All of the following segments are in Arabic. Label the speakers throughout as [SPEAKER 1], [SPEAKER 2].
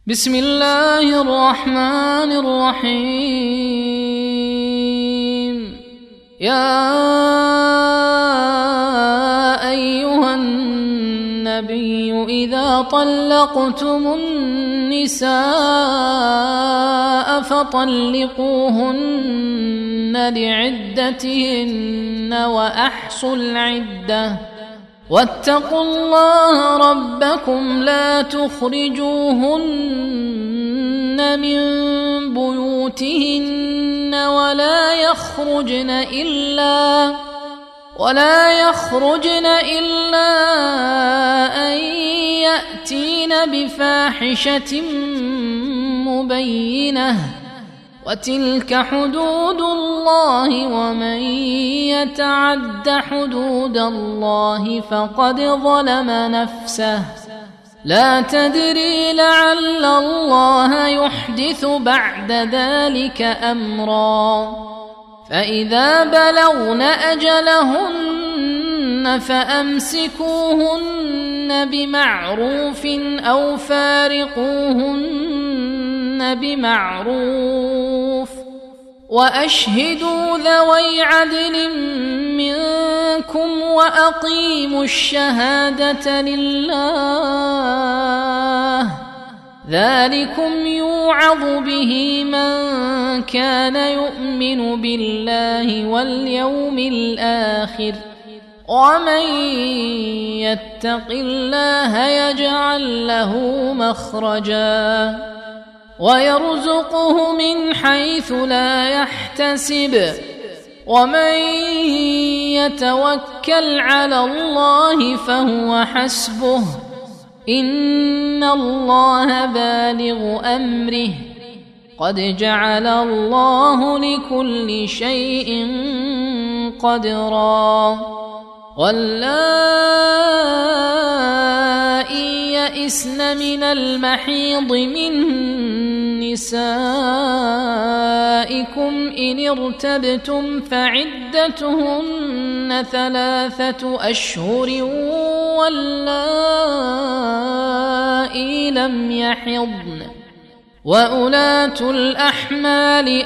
[SPEAKER 1] بسم الله الرحمن الرحيم. يا أيها النبي إذا طلقتم النساء فطلقوهن لعدتهن وأحصوا العدة واتقوا الله ربكم لا تخرجوهن من بيوتهن ولا يخرجن إلا أن يأتين بفاحشة مبينة وتلك حدود الله ومن يتعد حدود الله فقد ظلم نفسه لا تدري لعل الله يحدث بعد ذلك أمرا. فإذا بلغن أجلهن فأمسكوهن بمعروف أو فارقوهن بمعروف وأشهدوا ذوي عدل منكم وأقيموا الشهادة لله ذلكم يوعظ به من كان يؤمن بالله واليوم الآخر ومن يتق الله يجعل له مخرجا ويرزقه من حيث لا يحتسب ومن يتوكل على الله فهو حسبه إن الله بالغ أمره قد جعل الله لكل شيء قدرا. واللائي يئسن من المحيض من نسائكم إن ارتبتم فعدتهن 3 أشهر واللائي لم يحضن وأولاة الأحمال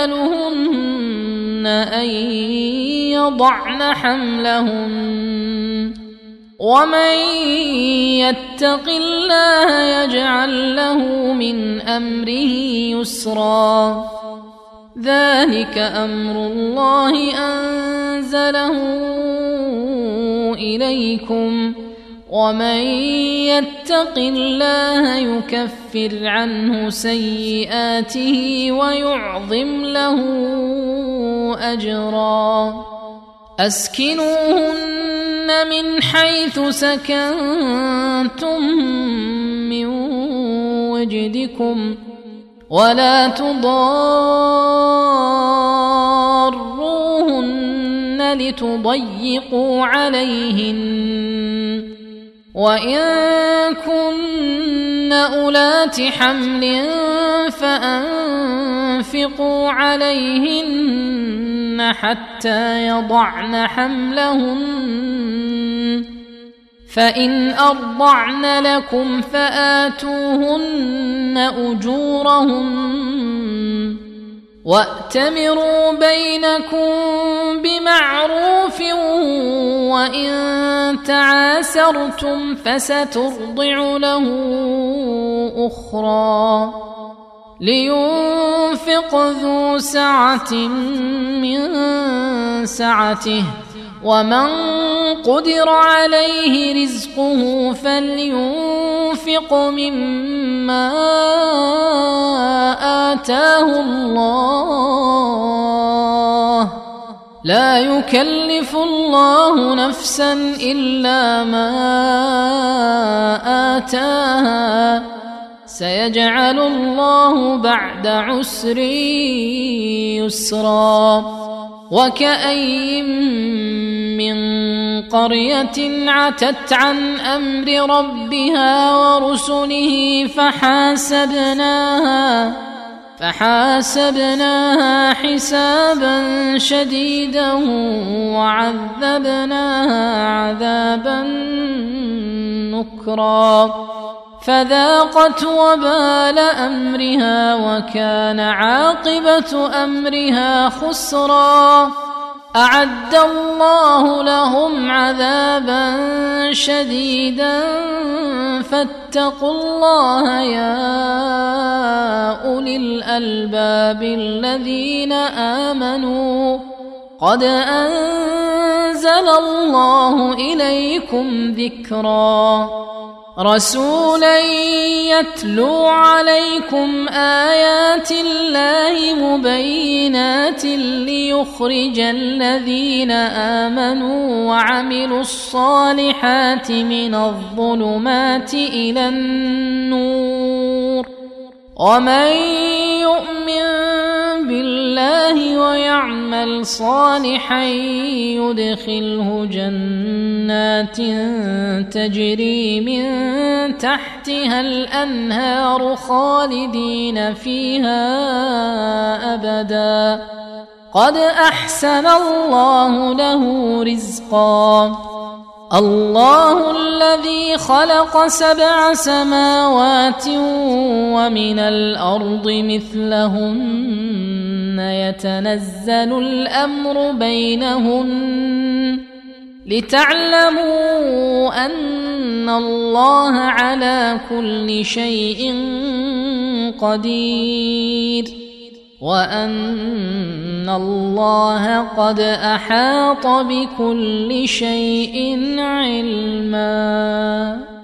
[SPEAKER 1] أجلهن أن يضعن حملهن ومن يتق الله يجعل له من أمره يسرا. ذلك أمر الله أنزله إليكم ومن يتق الله يكفر عنه سيئاته ويعظم له أجرا. أسكنوهن من حيث سكنتم من وجدكم ولا تضاروهن لتضيقوا عليهن وإن كن أولات حمل فأنفقوا عليهن حتى يضعن حملهن فإن أرضعن لكم فآتوهن أجورهن وأتمروا بينكم بمعروف وإن تعاسرتم فسترضع له أخرى لينفق ذو سعة من سعته ومن قدر عليه رزقه فلينفق مما آتاه الله لا يكلف الله نفسا إلا ما آتاها سيجعل الله بعد عسر يسرا. وكأين من قرية عتت عن أمر ربها ورسله فحاسبناها حسابا شديدا وعذبناها عذابا نكرا فذاقت وبال أمرها وكان عاقبة أمرها خسرا. أعد الله لهم عذابا شديدا فاتقوا الله يا أولي الألباب الذين آمنوا قد أنزل الله إليكم ذكرا. رسولا يتلو عليكم آيات الله مبينات ليخرج الذين آمنوا وعملوا الصالحات من الظلمات إلى النور. ومن يؤمن بالله ويعمل صالحا يدخله جنات تجري من تحتها الأنهار خالدين فيها أبدا قد أحسن الله له رزقا. الله الذي خلق 7 سماوات ومن الأرض مثلهن يتنزل الأمر بينهن لتعلموا أن الله على كل شيء قدير وأن الله قد أحاط بكل شيء علما.